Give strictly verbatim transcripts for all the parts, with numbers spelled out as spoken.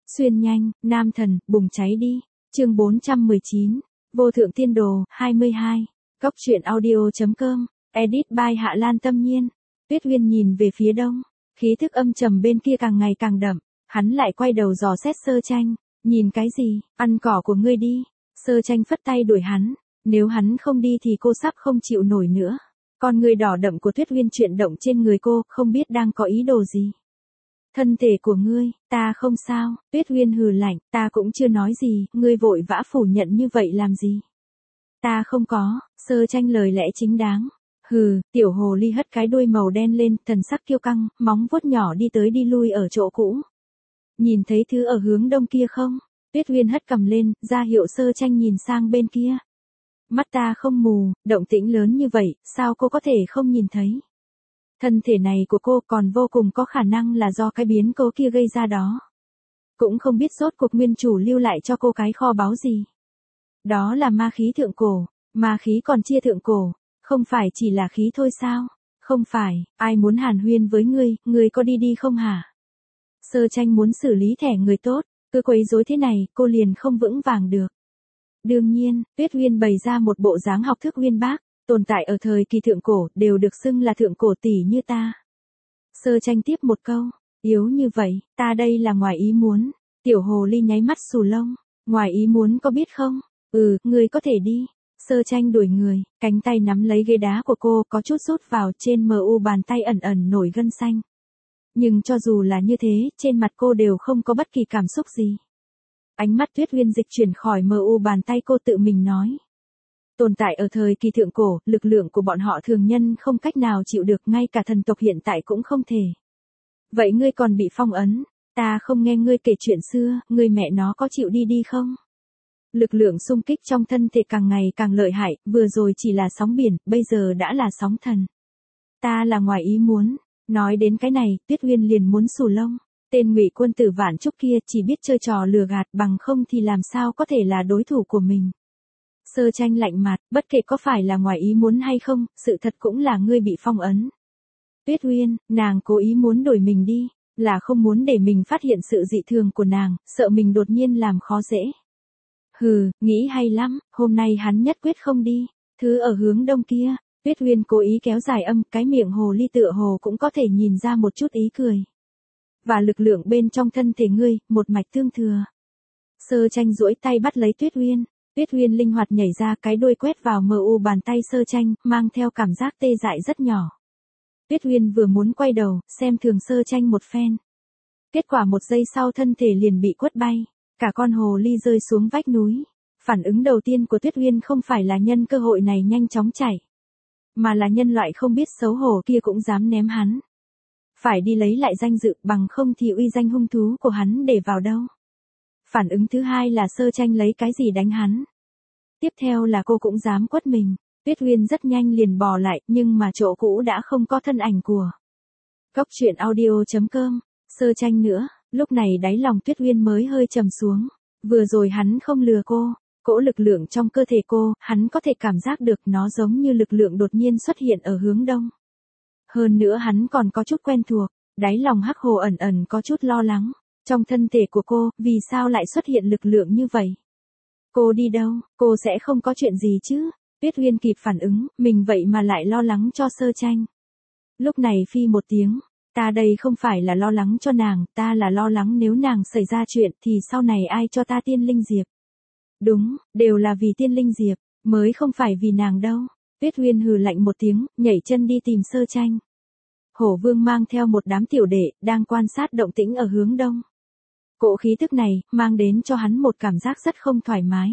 Xuyên nhanh, nam thần, bùng cháy đi. Chương bốn trăm mười chín. Vô thượng tiên đồ, hai mươi hai. Cốc truyện audio.com. Edit by Hạ Lan Tâm Nhiên. Tuyết Uyên nhìn về phía đông, khí thức âm trầm bên kia càng ngày càng đậm, hắn lại quay đầu dò xét Sơ Tranh, nhìn cái gì, ăn cỏ của ngươi đi. Sơ Tranh phất tay đuổi hắn, nếu hắn không đi thì cô sắp không chịu nổi nữa. Con người đỏ đậm của Tuyết Uyên chuyển động trên người cô, không biết đang có ý đồ gì. Thân thể của ngươi, ta không sao. Tuyết Uyên hừ lạnh, ta cũng chưa nói gì, ngươi vội vã phủ nhận như vậy làm gì? Ta không có. Sơ Tranh lời lẽ chính đáng. Hừ, tiểu hồ ly hất cái đuôi màu đen lên, thần sắc kiêu căng, móng vuốt nhỏ đi tới đi lui ở chỗ cũ. Nhìn thấy thứ ở hướng đông kia không? Tuyết Uyên hất cầm lên, ra hiệu Sơ Tranh nhìn sang bên kia. Mắt ta không mù, động tĩnh lớn như vậy, sao cô có thể không nhìn thấy? Thân thể này của cô còn vô cùng có khả năng là do cái biến cố kia gây ra đó. Cũng không biết rốt cuộc nguyên chủ lưu lại cho cô cái kho báu gì. Đó là ma khí thượng cổ, ma khí còn chia thượng cổ, không phải chỉ là khí thôi sao? Không phải, ai muốn hàn huyên với ngươi, ngươi có đi đi không hả? Sơ Tranh muốn xử lý thẻ người tốt, cứ quấy rối thế này, cô liền không vững vàng được. Đương nhiên, Tuyết Uyên bày ra một bộ dáng học thức uyên bác, tồn tại ở thời kỳ thượng cổ, đều được xưng là thượng cổ tỷ như ta. Sơ Tranh tiếp một câu, yếu như vậy, ta đây là ngoài ý muốn. Tiểu hồ ly nháy mắt xù lông, ngoài ý muốn có biết không? Ừ, ngươi có thể đi. Sơ Tranh đuổi người, cánh tay nắm lấy ghế đá của cô, có chút rút vào, trên mờ u bàn tay ẩn ẩn nổi gân xanh. Nhưng cho dù là như thế, trên mặt cô đều không có bất kỳ cảm xúc gì. Ánh mắt Tuyết Uyên dịch chuyển khỏi mờ u bàn tay, cô tự mình nói. Tồn tại ở thời kỳ thượng cổ, lực lượng của bọn họ thường nhân không cách nào chịu được, ngay cả thần tộc hiện tại cũng không thể. Vậy ngươi còn bị phong ấn, ta không nghe ngươi kể chuyện xưa, ngươi mẹ nó có chịu đi đi không? Lực lượng xung kích trong thân thể càng ngày càng lợi hại, vừa rồi chỉ là sóng biển, bây giờ đã là sóng thần. Ta là ngoài ý muốn. Nói đến cái này, Tuyết Uyên liền muốn xù lông. Tên Ngụy Quân Tử Vạn Trúc kia chỉ biết chơi trò lừa gạt, bằng không thì làm sao có thể là đối thủ của mình. Sơ Tranh lạnh mặt, bất kể có phải là ngoài ý muốn hay không, sự thật cũng là ngươi bị phong ấn. Tuyết Uyên, nàng cố ý muốn đổi mình đi, là không muốn để mình phát hiện sự dị thường của nàng, sợ mình đột nhiên làm khó dễ. Hừ, nghĩ hay lắm, hôm nay hắn nhất quyết không đi. Thứ ở hướng đông kia, Tuyết Uyên cố ý kéo dài âm, cái miệng hồ ly tựa hồ cũng có thể nhìn ra một chút ý cười. Và lực lượng bên trong thân thể ngươi, một mạch tương thừa. Sơ Tranh duỗi tay bắt lấy Tuyết Uyên, Tuyết Uyên linh hoạt nhảy ra, cái đuôi quét vào mờ u bàn tay Sơ Tranh, mang theo cảm giác tê dại rất nhỏ. Tuyết Uyên vừa muốn quay đầu, xem thường Sơ Tranh một phen. Kết quả một giây sau thân thể liền bị quất bay, cả con hồ ly rơi xuống vách núi. Phản ứng đầu tiên của Tuyết Uyên không phải là nhân cơ hội này nhanh chóng chạy, mà là nhân loại không biết xấu hổ kia cũng dám ném hắn. Phải đi lấy lại danh dự, bằng không thì uy danh hung thú của hắn để vào đâu. Phản ứng thứ hai là Sơ Tranh lấy cái gì đánh hắn. Tiếp theo là cô cũng dám quất mình. Tuyết Uyên rất nhanh liền bò lại, nhưng mà chỗ cũ đã không có thân ảnh của. Cốc truyện audio.com. Sơ Tranh nữa, lúc này đáy lòng Tuyết Uyên mới hơi trầm xuống. Vừa rồi hắn không lừa cô, cỗ lực lượng trong cơ thể cô, hắn có thể cảm giác được, nó giống như lực lượng đột nhiên xuất hiện ở hướng đông. Hơn nữa hắn còn có chút quen thuộc, đáy lòng hắc hồ ẩn ẩn có chút lo lắng. Trong thân thể của cô, vì sao lại xuất hiện lực lượng như vậy? Cô đi đâu, cô sẽ không có chuyện gì chứ? Tuyết Uyên kịp phản ứng, mình vậy mà lại lo lắng cho Sơ Tranh. Lúc này phi một tiếng, ta đây không phải là lo lắng cho nàng, ta là lo lắng nếu nàng xảy ra chuyện thì sau này ai cho ta tiên linh diệp. Đúng, đều là vì tiên linh diệp, mới không phải vì nàng đâu. Tuyết Uyên hừ lạnh một tiếng, nhảy chân đi tìm Sơ Tranh. Hổ Vương mang theo một đám tiểu đệ, đang quan sát động tĩnh ở hướng đông. Cỗ khí tức này, mang đến cho hắn một cảm giác rất không thoải mái.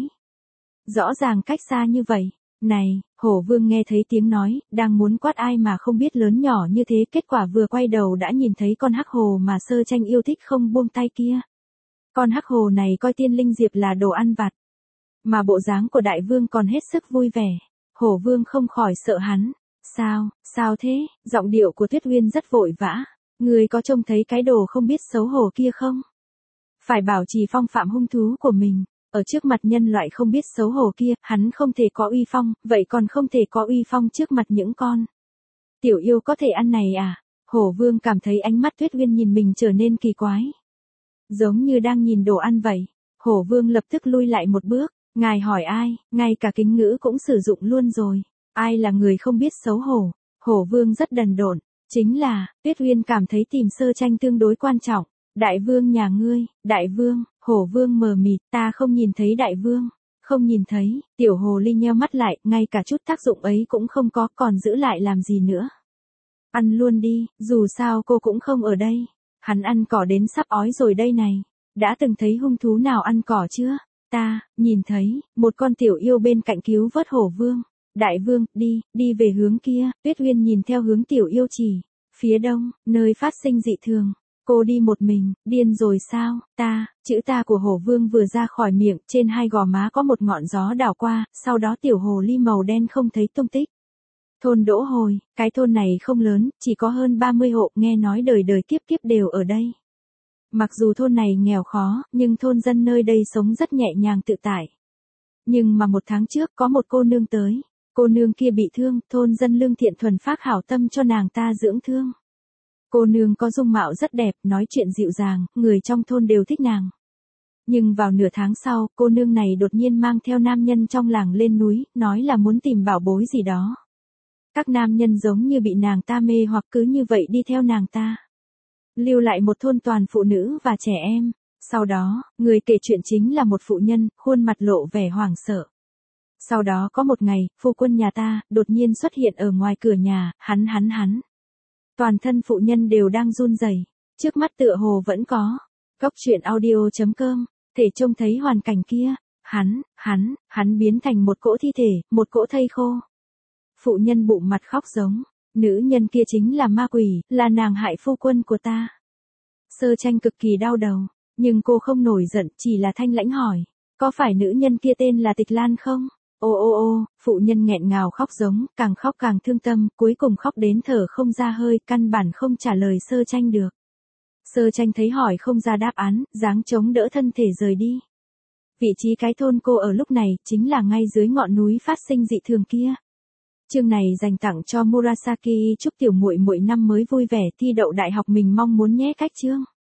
Rõ ràng cách xa như vậy. Này, Hổ Vương nghe thấy tiếng nói, đang muốn quát ai mà không biết lớn nhỏ như thế, kết quả vừa quay đầu đã nhìn thấy con hắc hồ mà Sơ Tranh yêu thích không buông tay kia. Con hắc hồ này coi tiên linh diệp là đồ ăn vặt, mà bộ dáng của đại vương còn hết sức vui vẻ. Hổ Vương không khỏi sợ hắn. Sao, sao thế? Giọng điệu của Tuyết Uyên rất vội vã. Người có trông thấy cái đồ không biết xấu hổ kia không? Phải bảo trì phong phạm hung thú của mình. Ở trước mặt nhân loại không biết xấu hổ kia, hắn không thể có uy phong, vậy còn không thể có uy phong trước mặt những con tiểu yêu có thể ăn này à? Hổ Vương cảm thấy ánh mắt Tuyết Uyên nhìn mình trở nên kỳ quái. giống như đang nhìn đồ ăn vậy. Hổ Vương lập tức lui lại một bước, ngài hỏi ai, ngay cả kính ngữ cũng sử dụng luôn rồi, ai là người không biết xấu hổ. Hổ Vương rất đần độn, chính là, Tuyết Uyên cảm thấy tìm Sơ Tranh tương đối quan trọng. Đại vương nhà ngươi, đại vương, Hổ Vương mờ mịt, ta không nhìn thấy đại vương, không nhìn thấy, tiểu hồ ly nheo mắt lại, ngay cả chút tác dụng ấy cũng không có, còn giữ lại làm gì nữa. Ăn luôn đi, dù sao cô cũng không ở đây. Hắn ăn cỏ đến sắp ói rồi đây này. Đã từng thấy hung thú nào ăn cỏ chưa? Ta, nhìn thấy, một con tiểu yêu bên cạnh cứu vớt Hổ Vương. Đại vương, đi, đi về hướng kia. Tuyết Uyên nhìn theo hướng tiểu yêu chỉ. Phía đông, nơi phát sinh dị thường. Cô đi một mình, điên rồi sao? Ta, chữ ta của Hổ Vương vừa ra khỏi miệng, trên hai gò má có một ngọn gió đảo qua, sau đó tiểu hồ ly màu đen không thấy tung tích. Thôn Đỗ Hồi, cái thôn này không lớn, chỉ có hơn ba mươi hộ, nghe nói đời đời kiếp kiếp đều ở đây. Mặc dù thôn này nghèo khó, nhưng thôn dân nơi đây sống rất nhẹ nhàng tự tại. Nhưng mà một tháng trước có một cô nương tới, cô nương kia bị thương, thôn dân lương thiện thuần phác hảo tâm cho nàng ta dưỡng thương. Cô nương có dung mạo rất đẹp, nói chuyện dịu dàng, người trong thôn đều thích nàng. Nhưng vào nửa tháng sau, cô nương này đột nhiên mang theo nam nhân trong làng lên núi, nói là muốn tìm bảo bối gì đó. Các nam nhân giống như bị nàng ta mê hoặc cứ như vậy đi theo nàng ta. Lưu lại một thôn toàn phụ nữ và trẻ em. Sau đó, người kể chuyện chính là một phụ nhân, khuôn mặt lộ vẻ hoảng sợ. Sau đó có một ngày, phu quân nhà ta, đột nhiên xuất hiện ở ngoài cửa nhà, hắn hắn hắn. Toàn thân phụ nhân đều đang run rẩy, trước mắt tựa hồ vẫn có. Góc truyện audio chấm com, thể trông thấy hoàn cảnh kia, hắn, hắn, hắn biến thành một cỗ thi thể, một cỗ thây khô. Phụ nhân bụng mặt khóc giống, nữ nhân kia chính là ma quỷ, là nàng hại phu quân của ta. Sơ Tranh cực kỳ đau đầu, nhưng cô không nổi giận, chỉ là thanh lãnh hỏi, có phải nữ nhân kia tên là Tịch Lan không? Ô ô ô, phụ nhân nghẹn ngào khóc giống, càng khóc càng thương tâm, cuối cùng khóc đến thở không ra hơi, căn bản không trả lời Sơ Tranh được. Sơ Tranh thấy hỏi không ra đáp án, dáng chống đỡ thân thể rời đi. Vị trí cái thôn cô ở lúc này, chính là ngay dưới ngọn núi phát sinh dị thường kia. Chương này dành tặng cho Murasaki, chúc tiểu muội muội năm mới vui vẻ thi đậu đại học mình mong muốn nhé. Cách chương.